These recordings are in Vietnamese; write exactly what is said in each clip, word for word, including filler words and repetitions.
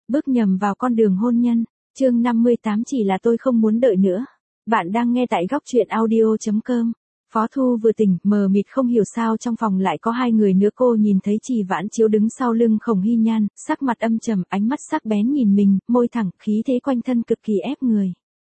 bước nhầm vào con đường hôn nhân. Chương năm mươi tám chỉ là tôi không muốn đợi nữa. Bạn đang nghe tại góc truyện audio chấm com. Phó Thu vừa tỉnh, mờ mịt không hiểu sao trong phòng lại có hai người nữa. Cô nhìn thấy Trì Vãn Chiếu đứng sau lưng Khổng Hy Nhan, sắc mặt âm trầm, ánh mắt sắc bén nhìn mình, môi thẳng, khí thế quanh thân cực kỳ ép người.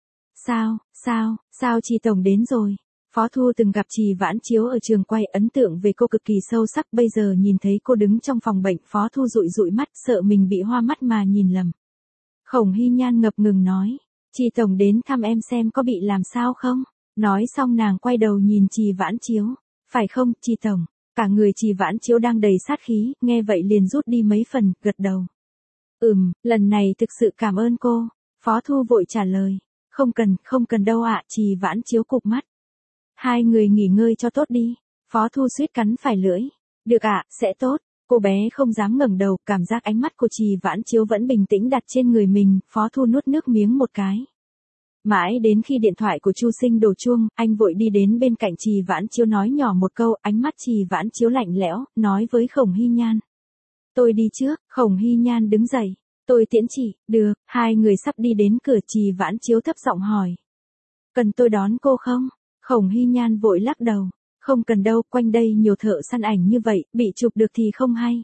Sao, sao, sao Trì tổng đến rồi? Phó Thu từng gặp Trì Vãn Chiếu ở trường quay, ấn tượng về cô cực kỳ sâu sắc, bây giờ nhìn thấy cô đứng trong phòng bệnh, Phó Thu dụi dụi mắt, sợ mình bị hoa mắt mà nhìn lầm. Khổng Hy Nhan ngập ngừng nói, Trì tổng đến thăm em xem có bị làm sao không? Nói xong nàng quay đầu nhìn Trì Vãn Chiếu, phải không, Trì tổng? Cả người Trì Vãn Chiếu đang đầy sát khí, nghe vậy liền rút đi mấy phần, gật đầu. Ừm, lần này thực sự cảm ơn cô. Phó Thu vội trả lời, không cần, không cần đâu ạ. Trì Vãn Chiếu cụp mắt. Hai người nghỉ ngơi cho tốt đi. Phó Thu suýt cắn phải lưỡi. Được ạ, sẽ tốt. Cô bé không dám ngẩng đầu, cảm giác ánh mắt của Trì Vãn Chiếu vẫn bình tĩnh đặt trên người mình, Phó Thu nuốt nước miếng một cái. Mãi đến khi điện thoại của Chu Sinh đổ chuông, anh vội đi đến bên cạnh Trì Vãn Chiếu nói nhỏ một câu, ánh mắt Trì Vãn Chiếu lạnh lẽo, nói với Khổng Hy Nhan. Tôi đi trước. Khổng Hy Nhan đứng dậy. Tôi tiễn chị. Được. Hai người sắp đi đến cửa, Trì Vãn Chiếu thấp giọng hỏi. Cần tôi đón cô không? Khổng Hy Nhan vội lắc đầu. Không cần đâu, quanh đây nhiều thợ săn ảnh như vậy, bị chụp được thì không hay.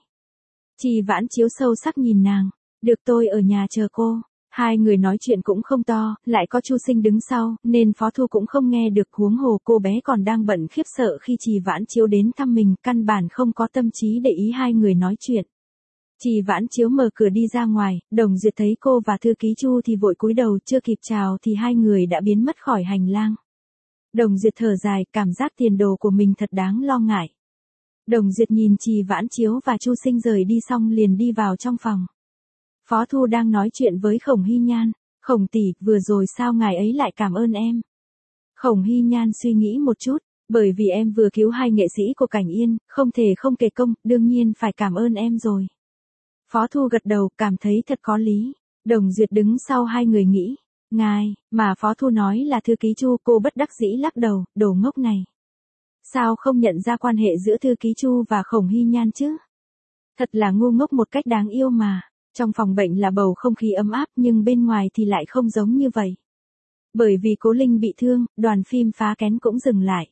Trì Vãn Chiếu sâu sắc nhìn nàng. Được, tôi ở nhà chờ cô. Hai người nói chuyện cũng không to, lại có Chu Sinh đứng sau, nên Phó Thu cũng không nghe được, huống hồ cô bé còn đang bận khiếp sợ khi Trì Vãn Chiếu đến thăm mình, căn bản không có tâm trí để ý hai người nói chuyện. Trì Vãn Chiếu mở cửa đi ra ngoài, Đồng Duyệt thấy cô và thư ký Chu thì vội cúi đầu, chưa kịp chào thì hai người đã biến mất khỏi hành lang. Đồng Duyệt thở dài, cảm giác tiền đồ của mình thật đáng lo ngại. Đồng Duyệt nhìn Trì Vãn Chiếu và Chu Sinh rời đi xong liền đi vào trong phòng. Phó Thu đang nói chuyện với Khổng Hy Nhan. Khổng tỷ, vừa rồi sao ngài ấy lại cảm ơn em? Khổng Hy Nhan suy nghĩ một chút, bởi vì em vừa cứu hai nghệ sĩ của Cảnh Yên, không thể không kể công, đương nhiên phải cảm ơn em rồi. Phó Thu gật đầu, cảm thấy thật có lý. Đồng Duyệt đứng sau hai người nghĩ, ngài, mà Phó Thu nói là thư ký Chu, cô bất đắc dĩ lắc đầu, đồ ngốc này. Sao không nhận ra quan hệ giữa thư ký Chu và Khổng Hy Nhan chứ? Thật là ngu ngốc một cách đáng yêu mà. Trong phòng bệnh là bầu không khí ấm áp nhưng bên ngoài thì lại không giống như vậy. Bởi vì Cố Linh bị thương, đoàn phim Phá Kén cũng dừng lại.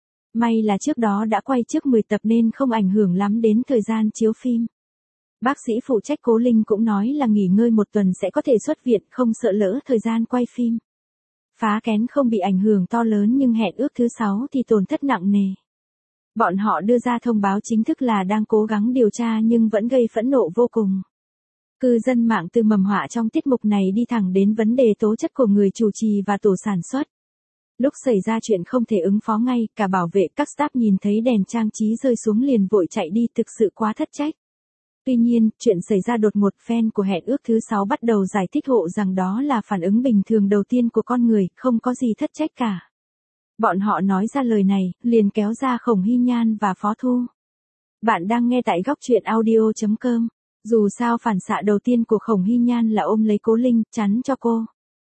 May là trước đó đã quay trước mười tập nên không ảnh hưởng lắm đến thời gian chiếu phim. Bác sĩ phụ trách Cố Linh cũng nói là nghỉ ngơi một tuần sẽ có thể xuất viện, không sợ lỡ thời gian quay phim. Phá Kén không bị ảnh hưởng to lớn nhưng Hẹn Ước thứ sáu thì tổn thất nặng nề. Bọn họ đưa ra thông báo chính thức là đang cố gắng điều tra nhưng vẫn gây phẫn nộ vô cùng. Cư dân mạng từ mầm họa trong tiết mục này đi thẳng đến vấn đề tố chất của người chủ trì và tổ sản xuất. Lúc xảy ra chuyện không thể ứng phó ngay, cả bảo vệ các staff nhìn thấy đèn trang trí rơi xuống liền vội chạy đi, thực sự quá thất trách. Tuy nhiên, chuyện xảy ra đột ngột, fan của Hẹn Ước thứ sáu bắt đầu giải thích hộ rằng đó là phản ứng bình thường đầu tiên của con người, không có gì thất trách cả. Bọn họ nói ra lời này, liền kéo ra Khổng Hy Nhan và Phó Thu. Bạn đang nghe tại góc truyện audio chấm com. Dù sao phản xạ đầu tiên của Khổng Hy Nhan là ôm lấy Cố Linh, chắn cho cô.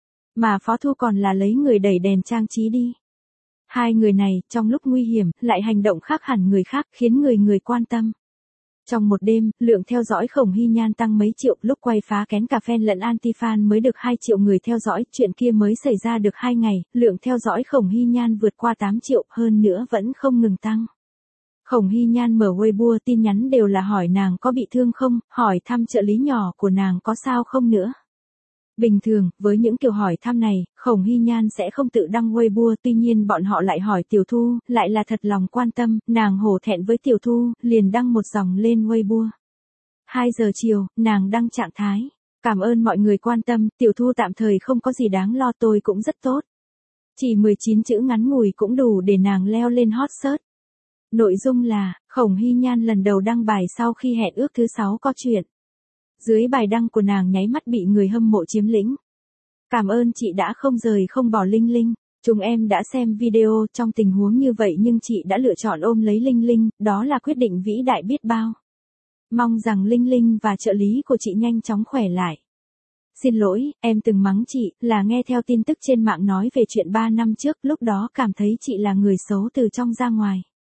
Mà Phó Thu còn là lấy người đẩy đèn trang trí đi. Hai người này, trong lúc nguy hiểm, lại hành động khác hẳn người khác, khiến người người quan tâm. Trong một đêm, lượng theo dõi Khổng Hy Nhan tăng mấy triệu, lúc quay Phá Kén cả fan lẫn anti-fan mới được hai triệu người theo dõi, chuyện kia mới xảy ra được hai ngày, lượng theo dõi Khổng Hy Nhan vượt qua tám triệu, hơn nữa vẫn không ngừng tăng. Khổng Hy Nhan mở Weibo, tin nhắn đều là hỏi nàng có bị thương không, hỏi thăm trợ lý nhỏ của nàng có sao không nữa. Bình thường, với những kiểu hỏi thăm này, Khổng Hy Nhan sẽ không tự đăng Weibo, tuy nhiên bọn họ lại hỏi Tiểu Thu, lại là thật lòng quan tâm, nàng hổ thẹn với Tiểu Thu, liền đăng một dòng lên Weibo. hai giờ chiều, nàng đăng trạng thái. Cảm ơn mọi người quan tâm, Tiểu Thu tạm thời không có gì đáng lo, tôi cũng rất tốt. Chỉ mười chín chữ ngắn ngủi cũng đủ để nàng leo lên hot search. Nội dung là, Khổng Hy Nhan lần đầu đăng bài sau khi Hẹn Ước thứ sáu có chuyện. Dưới bài đăng của nàng nháy mắt bị người hâm mộ chiếm lĩnh. Cảm ơn chị đã không rời không bỏ Linh Linh. Chúng em đã xem video, trong tình huống như vậy nhưng chị đã lựa chọn ôm lấy Linh Linh, đó là quyết định vĩ đại biết bao. Mong rằng Linh Linh và trợ lý của chị nhanh chóng khỏe lại. Xin lỗi, em từng mắng chị, là nghe theo tin tức trên mạng nói về chuyện ba năm trước, lúc đó cảm thấy chị là người xấu từ trong ra ngoài.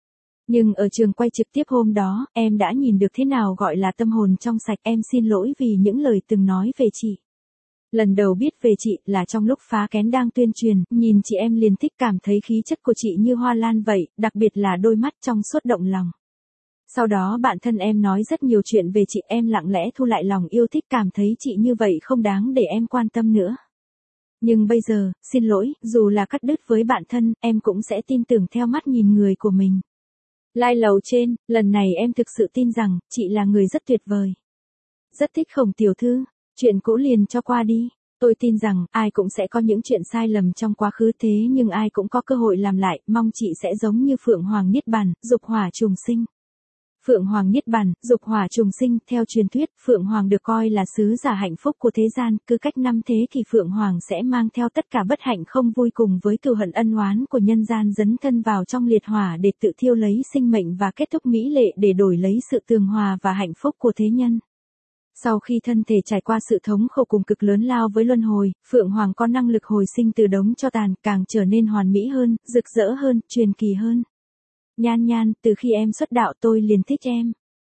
Nhưng ở trường quay trực tiếp hôm đó, em đã nhìn được thế nào gọi là tâm hồn trong sạch. Em xin lỗi vì những lời từng nói về chị. Lần đầu biết về chị là trong lúc Phá Kén đang tuyên truyền, nhìn chị em liền thích, cảm thấy khí chất của chị như hoa lan vậy, đặc biệt là đôi mắt trong suốt động lòng. Sau đó bạn thân em nói rất nhiều chuyện về chị, em lặng lẽ thu lại lòng yêu thích, cảm thấy chị như vậy không đáng để em quan tâm nữa. Nhưng bây giờ, xin lỗi, dù là cắt đứt với bạn thân, em cũng sẽ tin tưởng theo mắt nhìn người của mình. Like lầu trên, lần này em thực sự tin rằng, chị là người rất tuyệt vời. Rất thích Khổng tiểu thư, chuyện cũ liền cho qua đi. Tôi tin rằng, ai cũng sẽ có những chuyện sai lầm trong quá khứ, thế nhưng ai cũng có cơ hội làm lại, mong chị sẽ giống như Phượng Hoàng Niết Bàn, dục hỏa trùng sinh. Phượng Hoàng Niết Bàn, dục hỏa trùng sinh, theo truyền thuyết, Phượng Hoàng được coi là sứ giả hạnh phúc của thế gian, cứ cách năm thế kỷ Phượng Hoàng sẽ mang theo tất cả bất hạnh không vui cùng với cừu hận ân oán của nhân gian dấn thân vào trong liệt hỏa để tự thiêu lấy sinh mệnh và kết thúc mỹ lệ để đổi lấy sự tường hòa và hạnh phúc của thế nhân. Sau khi thân thể trải qua sự thống khổ cùng cực lớn lao với luân hồi, Phượng Hoàng có năng lực hồi sinh từ đống tro tàn, càng trở nên hoàn mỹ hơn, rực rỡ hơn, truyền kỳ hơn. Nhan Nhan, từ khi em xuất đạo tôi liền thích em.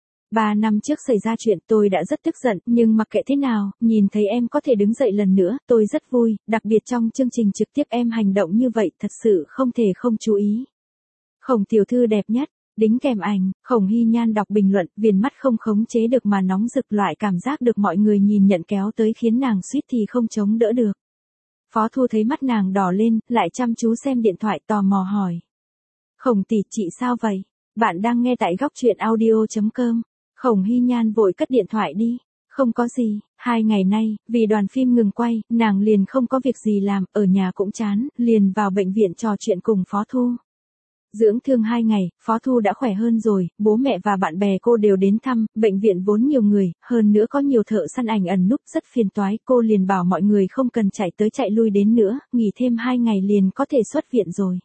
Ba năm trước xảy ra chuyện tôi đã rất tức giận, nhưng mặc kệ thế nào, nhìn thấy em có thể đứng dậy lần nữa, tôi rất vui, đặc biệt trong chương trình trực tiếp em hành động như vậy, thật sự không thể không chú ý. Khổng tiểu thư đẹp nhất, đính kèm ảnh, Khổng Hy Nhan đọc bình luận, viền mắt không khống chế được mà nóng rực, loại cảm giác được mọi người nhìn nhận kéo tới khiến nàng suýt thì không chống đỡ được. Phó Thu thấy mắt nàng đỏ lên, lại chăm chú xem điện thoại, tò mò hỏi. Khổng tỷ, chị sao vậy? Bạn đang nghe tại góc truyện audio chấm com. Khổng Hy Nhan vội cất điện thoại đi. Không có gì, hai ngày nay, vì đoàn phim ngừng quay, nàng liền không có việc gì làm, ở nhà cũng chán, liền vào bệnh viện trò chuyện cùng Phó Thu. Dưỡng thương hai ngày, Phó Thu đã khỏe hơn rồi, bố mẹ và bạn bè cô đều đến thăm, bệnh viện vốn nhiều người, hơn nữa có nhiều thợ săn ảnh ẩn núp rất phiền toái, cô liền bảo mọi người không cần chạy tới chạy lui đến nữa, nghỉ thêm hai ngày liền có thể xuất viện rồi.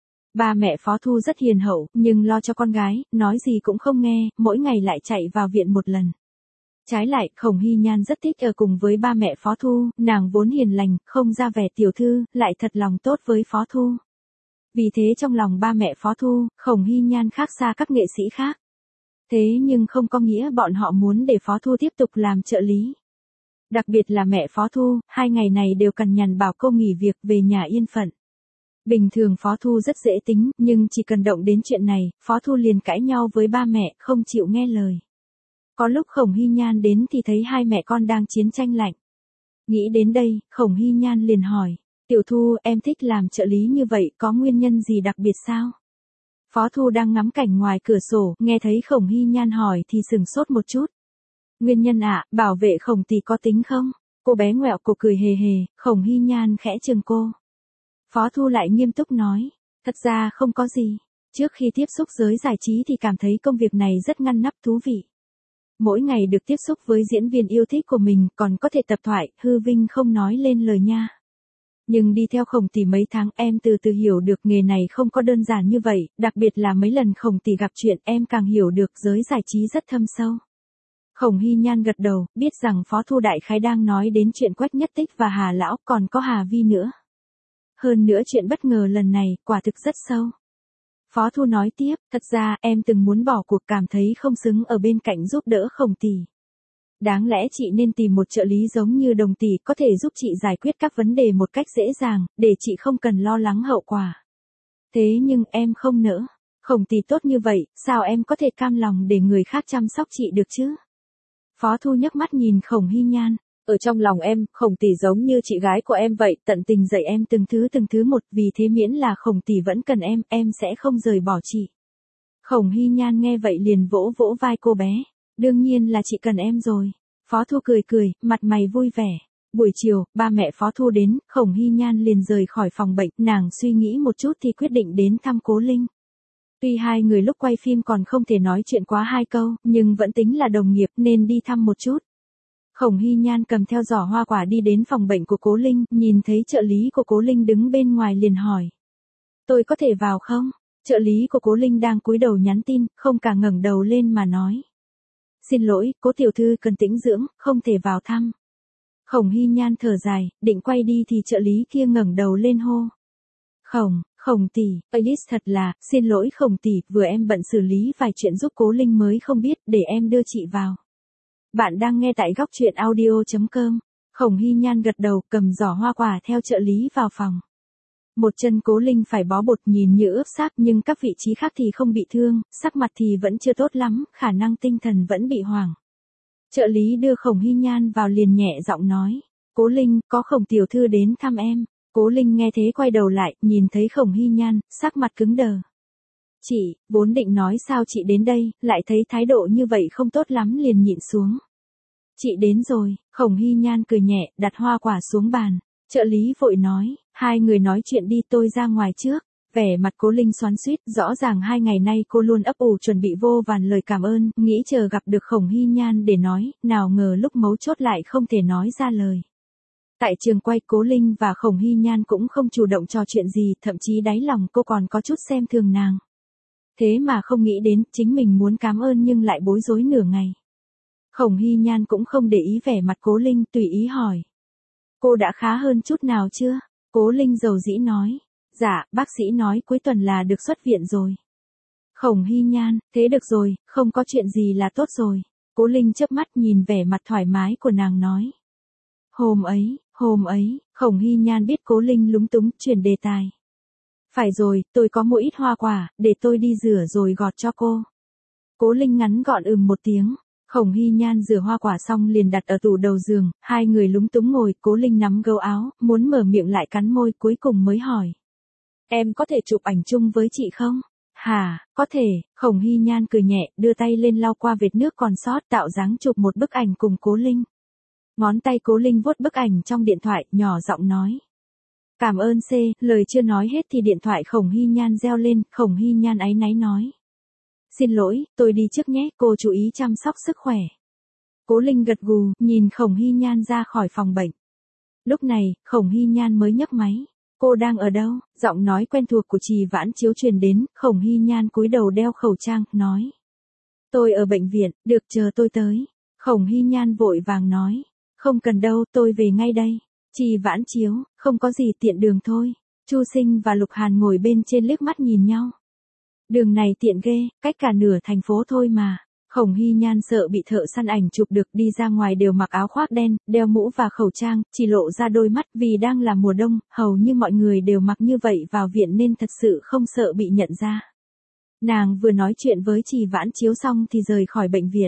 Ba mẹ Phó Thu rất hiền hậu, nhưng lo cho con gái, nói gì cũng không nghe, mỗi ngày lại chạy vào viện một lần. Trái lại, Khổng Hy Nhan rất thích ở cùng với ba mẹ Phó Thu, nàng vốn hiền lành, không ra vẻ tiểu thư, lại thật lòng tốt với Phó Thu. Vì thế trong lòng ba mẹ Phó Thu, Khổng Hy Nhan khác xa các nghệ sĩ khác. Thế nhưng không có nghĩa bọn họ muốn để Phó Thu tiếp tục làm trợ lý. Đặc biệt là mẹ Phó Thu, hai ngày này đều cằn nhằn bảo cô nghỉ việc về nhà yên phận. Bình thường Phó Thu rất dễ tính, nhưng chỉ cần động đến chuyện này, Phó Thu liền cãi nhau với ba mẹ, không chịu nghe lời. Có lúc Khổng Hy Nhan đến thì thấy hai mẹ con đang chiến tranh lạnh. Nghĩ đến đây, Khổng Hy Nhan liền hỏi, Tiểu Thu, em thích làm trợ lý như vậy, có nguyên nhân gì đặc biệt sao? Phó Thu đang ngắm cảnh ngoài cửa sổ, nghe thấy Khổng Hy Nhan hỏi thì sừng sốt một chút. Nguyên nhân ạ, à, bảo vệ Khổng tỷ có tính không? Cô bé ngoẹo cổ cười hề hề, Khổng Hy Nhan khẽ chừng cô. Phó Thu lại nghiêm túc nói, thật ra không có gì. Trước khi tiếp xúc giới giải trí thì cảm thấy công việc này rất ngăn nắp thú vị. Mỗi ngày được tiếp xúc với diễn viên yêu thích của mình, còn có thể tập thoại, hư vinh không nói lên lời nha. Nhưng đi theo Khổng tỷ mấy tháng em từ từ hiểu được nghề này không có đơn giản như vậy, đặc biệt là mấy lần Khổng tỷ gặp chuyện em càng hiểu được giới giải trí rất thâm sâu. Khổng Hy Nhan gật đầu, biết rằng Phó Thu đại khái đang nói đến chuyện Quách Nhất Tích và Hà Lão, còn có Hà Vi nữa. Hơn nữa chuyện bất ngờ lần này, quả thực rất sâu. Phó Thu nói tiếp, thật ra em từng muốn bỏ cuộc, cảm thấy không xứng ở bên cạnh giúp đỡ Khổng tỷ. Đáng lẽ chị nên tìm một trợ lý giống như Đồng tỷ, có thể giúp chị giải quyết các vấn đề một cách dễ dàng, để chị không cần lo lắng hậu quả. Thế nhưng em không nỡ. Khổng tỷ tốt như vậy, sao em có thể cam lòng để người khác chăm sóc chị được chứ? Phó Thu nhấc mắt nhìn Khổng Hy Nhan. Ở trong lòng em, Khổng tỷ giống như chị gái của em vậy, tận tình dạy em từng thứ từng thứ một, vì thế miễn là Khổng tỷ vẫn cần em, em sẽ không rời bỏ chị. Khổng Hy Nhan nghe vậy liền vỗ vỗ vai cô bé. Đương nhiên là chị cần em rồi. Phó Thu cười cười, mặt mày vui vẻ. Buổi chiều, ba mẹ Phó Thu đến, Khổng Hy Nhan liền rời khỏi phòng bệnh, nàng suy nghĩ một chút thì quyết định đến thăm Cố Linh. Tuy hai người lúc quay phim còn không thể nói chuyện quá hai câu, nhưng vẫn tính là đồng nghiệp nên đi thăm một chút. Khổng Hy Nhan cầm theo giỏ hoa quả đi đến phòng bệnh của Cố Linh, nhìn thấy trợ lý của Cố Linh đứng bên ngoài liền hỏi. Tôi có thể vào không? Trợ lý của Cố Linh đang cúi đầu nhắn tin, không cả ngẩng đầu lên mà nói. Xin lỗi, Cố tiểu thư cần tĩnh dưỡng, không thể vào thăm. Khổng Hy Nhan thở dài, định quay đi thì trợ lý kia ngẩng đầu lên hô. Khổng, Khổng tỷ, Alice thật là, xin lỗi Khổng tỷ, vừa em bận xử lý vài chuyện giúp Cố Linh mới không biết, để em đưa chị vào. Bạn đang nghe tại góc truyện audio.com. Khổng Hy Nhan gật đầu, cầm giỏ hoa quả theo trợ lý vào phòng. Một chân Cố Linh phải bó bột nhìn như ướp xác nhưng các vị trí khác thì không bị thương, sắc mặt thì vẫn chưa tốt lắm, khả năng tinh thần vẫn bị hoảng. Trợ lý đưa Khổng Hy Nhan vào liền nhẹ giọng nói. Cố Linh, có Khổng tiểu thư đến thăm em. Cố Linh nghe thế quay đầu lại, nhìn thấy Khổng Hy Nhan, sắc mặt cứng đờ. Chị, vốn định nói sao chị đến đây, lại thấy thái độ như vậy không tốt lắm liền nhịn xuống. Chị đến rồi, Khổng Hy Nhan cười nhẹ, đặt hoa quả xuống bàn. Trợ lý vội nói, hai người nói chuyện đi tôi ra ngoài trước. Vẻ mặt Cố Linh xoắn xuýt, rõ ràng hai ngày nay cô luôn ấp ủ chuẩn bị vô vàn lời cảm ơn, nghĩ chờ gặp được Khổng Hy Nhan để nói, nào ngờ lúc mấu chốt lại không thể nói ra lời. Tại trường quay Cố Linh và Khổng Hy Nhan cũng không chủ động trò chuyện gì, thậm chí đáy lòng cô còn có chút xem thường nàng. Thế mà không nghĩ đến, chính mình muốn cảm ơn nhưng lại bối rối nửa ngày. Khổng Hy Nhan cũng không để ý vẻ mặt Cố Linh, tùy ý hỏi. Cô đã khá hơn chút nào chưa? Cố Linh dầu dĩ nói. Dạ, bác sĩ nói cuối tuần là được xuất viện rồi. Khổng Hy Nhan, thế được rồi, không có chuyện gì là tốt rồi. Cố Linh chớp mắt nhìn vẻ mặt thoải mái của nàng nói. Hôm ấy, hôm ấy, Khổng Hy Nhan biết Cố Linh lúng túng, chuyển đề tài. Phải rồi, tôi có mua ít hoa quả, để tôi đi rửa rồi gọt cho cô. Cố Linh ngắn gọn ừm một tiếng. Khổng Hy Nhan rửa hoa quả xong liền đặt ở tủ đầu giường, hai người lúng túng ngồi, Cố Linh nắm gấu áo, muốn mở miệng lại cắn môi, cuối cùng mới hỏi. Em có thể chụp ảnh chung với chị không? Hả, có thể, Khổng Hy Nhan cười nhẹ, đưa tay lên lau qua vệt nước còn sót, tạo dáng chụp một bức ảnh cùng Cố Linh. Ngón tay Cố Linh vuốt bức ảnh trong điện thoại, nhỏ giọng nói. Cảm ơn C, lời chưa nói hết thì điện thoại Khổng Hy Nhan reo lên, Khổng Hy Nhan áy náy nói. Xin lỗi, tôi đi trước nhé, cô chú ý chăm sóc sức khỏe. Cố Linh gật gù, nhìn Khổng Hy Nhan ra khỏi phòng bệnh. Lúc này, Khổng Hy Nhan mới nhấc máy. Cô đang ở đâu? Giọng nói quen thuộc của Trì Vãn Chiếu truyền đến, Khổng Hy Nhan cúi đầu đeo khẩu trang, nói. Tôi ở bệnh viện, được chờ tôi tới. Khổng Hy Nhan vội vàng nói. Không cần đâu, tôi về ngay đây. Trì Vãn Chiếu, không có gì tiện đường thôi. Chu Sinh và Lục Hàn ngồi bên trên liếc mắt nhìn nhau. Đường này tiện ghê, cách cả nửa thành phố thôi mà. Khổng Hy Nhan sợ bị thợ săn ảnh chụp được, đi ra ngoài đều mặc áo khoác đen, đeo mũ và khẩu trang, chỉ lộ ra đôi mắt, vì đang là mùa đông, hầu như mọi người đều mặc như vậy vào viện nên thật sự không sợ bị nhận ra. Nàng vừa nói chuyện với Trì Vãn Chiếu xong thì rời khỏi bệnh viện.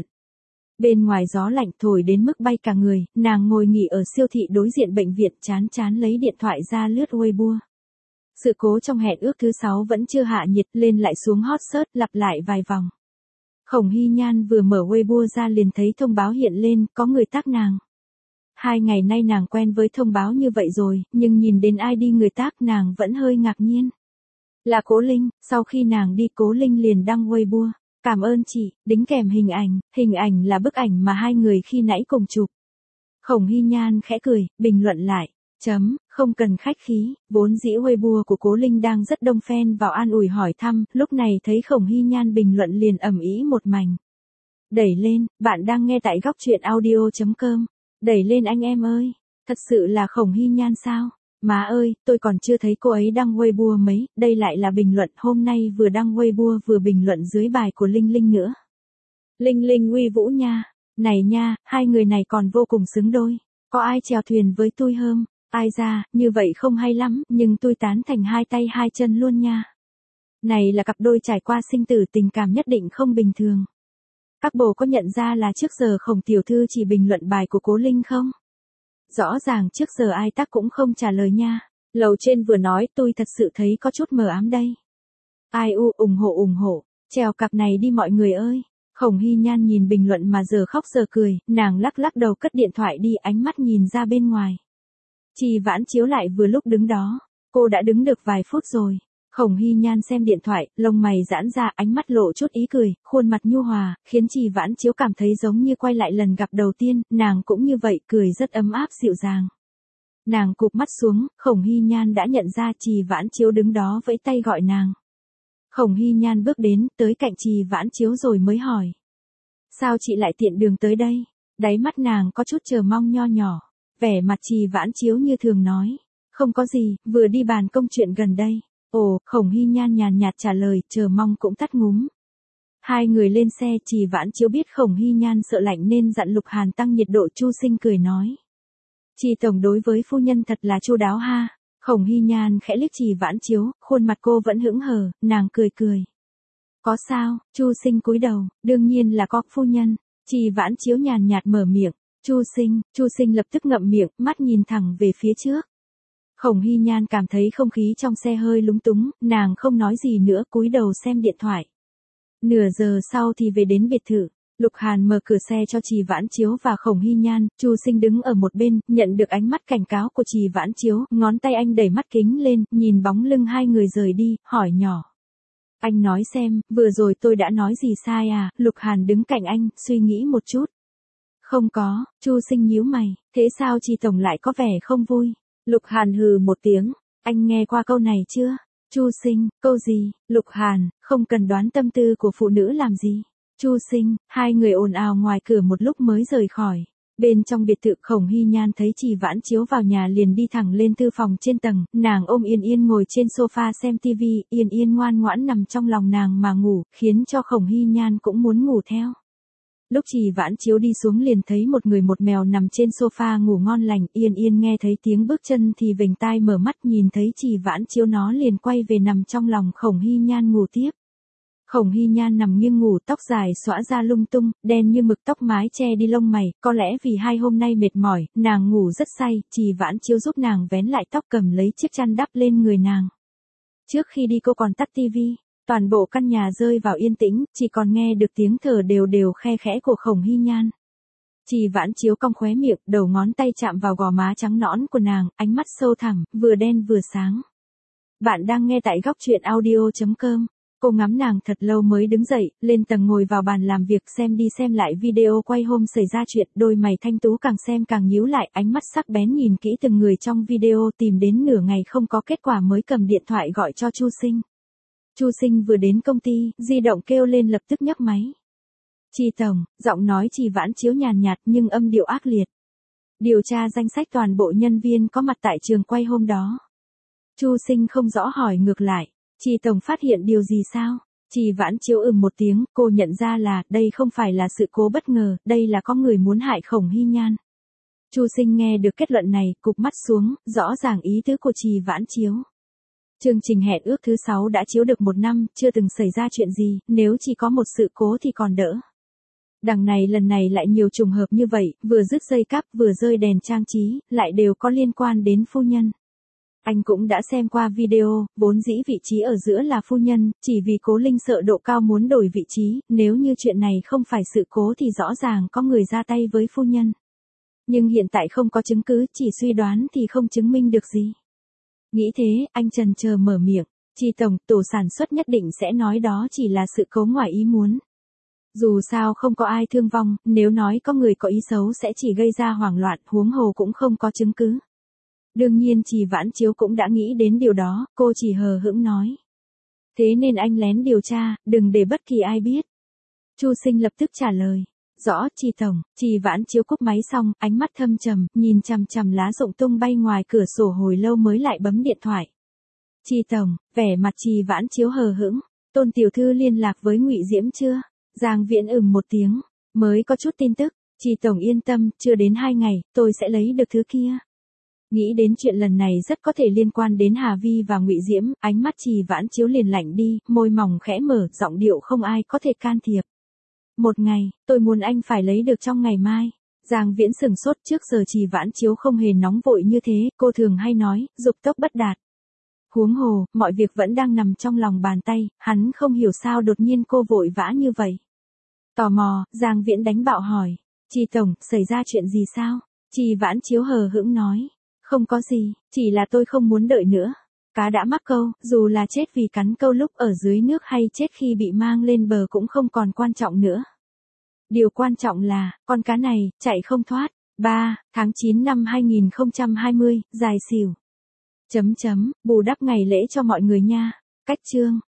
Bên ngoài gió lạnh thổi đến mức bay cả người, nàng ngồi nghỉ ở siêu thị đối diện bệnh viện, chán chán lấy điện thoại ra lướt Weibo. Sự cố trong hẹn ước thứ sáu vẫn chưa hạ nhiệt, lên lại xuống hot search, lặp lại vài vòng. Khổng Hy Nhan vừa mở Weibo ra liền thấy thông báo hiện lên, có người tag nàng. Hai ngày nay nàng quen với thông báo như vậy rồi, nhưng nhìn đến i đê người tag nàng vẫn hơi ngạc nhiên. Là Cố Linh, sau khi nàng đi Cố Linh liền đăng Weibo. Cảm ơn chị, đính kèm hình ảnh, hình ảnh là bức ảnh mà hai người khi nãy cùng chụp. Khổng Hy Nhan khẽ cười, bình luận lại. Chấm, không cần khách khí, vốn dĩ Weibo của Cố Linh đang rất đông fan vào an ủi hỏi thăm, lúc này thấy Khổng Hy Nhan bình luận liền ầm ĩ một mảnh. Đẩy lên, bạn đang nghe tại góc truyện audio.com. Đẩy lên anh em ơi, thật sự là Khổng Hy Nhan sao? Má ơi, tôi còn chưa thấy cô ấy đăng Weibo mấy, đây lại là bình luận, hôm nay vừa đăng Weibo vừa bình luận dưới bài của Linh Linh nữa. Linh Linh uy vũ nha, này nha, hai người này còn vô cùng xứng đôi, có ai chèo thuyền với tôi không? Ai ra, như vậy không hay lắm, nhưng tôi tán thành hai tay hai chân luôn nha. Này là cặp đôi trải qua sinh tử tình cảm nhất định không bình thường. Các bồ có nhận ra là trước giờ Khổng tiểu thư chỉ bình luận bài của Cố Linh không? Rõ ràng trước giờ ai tắc cũng không trả lời nha. Lầu trên vừa nói tôi thật sự thấy có chút mờ ám đây. Ai u ủng hộ ủng hộ, trèo cặp này đi mọi người ơi. Khổng Hy Nhan nhìn bình luận mà giờ khóc giờ cười, nàng lắc lắc đầu cất điện thoại đi, ánh mắt nhìn ra bên ngoài. Trì Vãn Chiếu lại vừa lúc đứng đó, cô đã đứng được vài phút rồi. Khổng Hy Nhan xem điện thoại, lông mày giãn ra, ánh mắt lộ chút ý cười, khuôn mặt nhu hòa, khiến Trì Vãn Chiếu cảm thấy giống như quay lại lần gặp đầu tiên, nàng cũng như vậy, cười rất ấm áp dịu dàng. Nàng cụp mắt xuống, Khổng Hy Nhan đã nhận ra Trì Vãn Chiếu đứng đó vẫy tay gọi nàng. Khổng Hy Nhan bước đến, tới cạnh Trì Vãn Chiếu rồi mới hỏi. Sao chị lại tiện đường tới đây? Đáy mắt nàng có chút chờ mong nho nhỏ. Vẻ mặt Trì Vãn Chiếu như thường nói. Không có gì, vừa đi bàn công chuyện gần đây. Ồ, Khổng Hy Nhan nhàn nhạt trả lời, chờ mong cũng tắt ngúm. Hai người lên xe, Trì Vãn Chiếu biết Khổng Hy Nhan sợ lạnh nên dặn Lục Hàn tăng nhiệt độ. Chu Sinh cười nói. Trì tổng đối với phu nhân thật là chu đáo ha. Khổng Hy Nhan khẽ liếc Trì Vãn Chiếu, khuôn mặt cô vẫn hững hờ, nàng cười cười. Có sao? Chu Sinh cúi đầu, đương nhiên là có phu nhân. Trì Vãn Chiếu nhàn nhạt mở miệng. Chu Sinh, Chu Sinh lập tức ngậm miệng, mắt nhìn thẳng về phía trước. Khổng Hy Nhan cảm thấy không khí trong xe hơi lúng túng, nàng không nói gì nữa, cúi đầu xem điện thoại. Nửa giờ sau thì về đến biệt thự. Lục Hàn mở cửa xe cho Trì Vãn Chiếu và Khổng Hy Nhan. Chu Sinh đứng ở một bên, nhận được ánh mắt cảnh cáo của Trì Vãn Chiếu, ngón tay anh đẩy mắt kính lên, nhìn bóng lưng hai người rời đi, hỏi nhỏ. Anh nói xem, vừa rồi tôi đã nói gì sai à? Lục Hàn đứng cạnh anh, suy nghĩ một chút. Không có. Chu Sinh nhíu mày, thế sao Trì tổng lại có vẻ không vui? Lục Hàn hừ một tiếng, anh nghe qua câu này chưa? Chu Sinh, câu gì? Lục Hàn, không cần đoán tâm tư của phụ nữ làm gì. Chu Sinh, hai người ồn ào ngoài cửa một lúc mới rời khỏi. Bên trong biệt thự, Khổng Hy Nhan thấy Trì Vãn Chiếu vào nhà liền đi thẳng lên thư phòng trên tầng, nàng ôm Yên Yên ngồi trên sofa xem tivi, Yên Yên ngoan ngoãn nằm trong lòng nàng mà ngủ, khiến cho Khổng Hy Nhan cũng muốn ngủ theo. Lúc Trì Vãn Chiếu đi xuống liền thấy một người một mèo nằm trên sofa ngủ ngon lành, Yên Yên nghe thấy tiếng bước chân thì vểnh tai mở mắt, nhìn thấy Trì Vãn Chiếu nó liền quay về nằm trong lòng Khổng Hy Nhan ngủ tiếp. Khổng Hy Nhan nằm nghiêng ngủ, tóc dài xõa ra lung tung, đen như mực, tóc mái che đi lông mày, có lẽ vì hai hôm nay mệt mỏi, nàng ngủ rất say, Trì Vãn Chiếu giúp nàng vén lại tóc, cầm lấy chiếc chăn đắp lên người nàng. Trước khi đi cô còn tắt tivi, toàn bộ căn nhà rơi vào yên tĩnh, chỉ còn nghe được tiếng thở đều đều khe khẽ của Khổng Hy Nhan. Trì Vãn Chiếu cong khóe miệng, đầu ngón tay chạm vào gò má trắng nõn của nàng, ánh mắt sâu thẳm, vừa đen vừa sáng. Bạn đang nghe tại góc truyện audio chấm com. Cô ngắm nàng thật lâu mới đứng dậy, lên tầng ngồi vào bàn làm việc xem đi xem lại video quay hôm xảy ra chuyện, đôi mày thanh tú càng xem càng nhíu lại, ánh mắt sắc bén nhìn kỹ từng người trong video, tìm đến nửa ngày không có kết quả mới cầm điện thoại gọi cho Chu Sinh. Chu Sinh vừa đến công ty, di động kêu lên lập tức nhấc máy. Trì tổng, giọng nói Trì Vãn Chiếu nhàn nhạt nhưng âm điệu ác liệt. Điều tra danh sách toàn bộ nhân viên có mặt tại trường quay hôm đó. Chu Sinh không rõ hỏi ngược lại. Trì tổng phát hiện điều gì sao? Trì Vãn Chiếu ừm một tiếng, cô nhận ra là, đây không phải là sự cố bất ngờ, đây là có người muốn hại Khổng Hy Nhan. Chu Sinh nghe được kết luận này, cụp mắt xuống, rõ ràng ý tứ của Trì Vãn Chiếu. Chương trình hẹn ước thứ sáu đã chiếu được một năm, chưa từng xảy ra chuyện gì, nếu chỉ có một sự cố thì còn đỡ. Đằng này lần này lại nhiều trùng hợp như vậy, vừa dứt dây cáp, vừa rơi đèn trang trí, lại đều có liên quan đến phu nhân. Anh cũng đã xem qua video, vốn dĩ vị trí ở giữa là phu nhân, chỉ vì Cố Linh sợ độ cao muốn đổi vị trí, nếu như chuyện này không phải sự cố thì rõ ràng có người ra tay với phu nhân. Nhưng hiện tại không có chứng cứ, chỉ suy đoán thì không chứng minh được gì. Nghĩ thế, anh chần chờ mở miệng, Trì tổng, tổ sản xuất nhất định sẽ nói đó chỉ là sự cố ngoài ý muốn. Dù sao không có ai thương vong, nếu nói có người có ý xấu sẽ chỉ gây ra hoảng loạn, huống hồ cũng không có chứng cứ. Đương nhiên Trì Vãn Chiếu cũng đã nghĩ đến điều đó, cô chỉ hờ hững nói. Thế nên anh lén điều tra, đừng để bất kỳ ai biết. Chu Sinh lập tức trả lời. Rõ, Trì tổng. Trì Vãn Chiếu cúp máy xong, ánh mắt thâm trầm, nhìn chằm chằm lá rụng tung bay ngoài cửa sổ hồi lâu mới lại bấm điện thoại. Trì tổng, vẻ mặt Trì Vãn Chiếu hờ hững. Tôn tiểu thư liên lạc với Ngụy Diễm chưa? Giang Viễn ừm một tiếng, mới có chút tin tức. Trì tổng yên tâm, chưa đến hai ngày, tôi sẽ lấy được thứ kia. Nghĩ đến chuyện lần này rất có thể liên quan đến Hà Vi và Ngụy Diễm, ánh mắt Trì Vãn Chiếu liền lạnh đi, môi mỏng khẽ mở, giọng điệu không ai có thể can thiệp. Một ngày, tôi muốn anh phải lấy được trong ngày mai. Giang Viễn sừng sốt, trước giờ Trì Vãn Chiếu không hề nóng vội như thế, cô thường hay nói, dục tốc bất đạt. Huống hồ, mọi việc vẫn đang nằm trong lòng bàn tay, hắn không hiểu sao đột nhiên cô vội vã như vậy. Tò mò, Giang Viễn đánh bạo hỏi, Trì tổng, xảy ra chuyện gì sao? Trì Vãn Chiếu hờ hững nói. Không có gì, chỉ là tôi không muốn đợi nữa. Cá đã mắc câu, dù là chết vì cắn câu lúc ở dưới nước hay chết khi bị mang lên bờ cũng không còn quan trọng nữa. Điều quan trọng là, con cá này, chạy không thoát. ba tháng chín năm hai nghìn không trăm hai mươi, dài xỉu. Chấm chấm, bù đắp ngày lễ cho mọi người nha. Cách chương.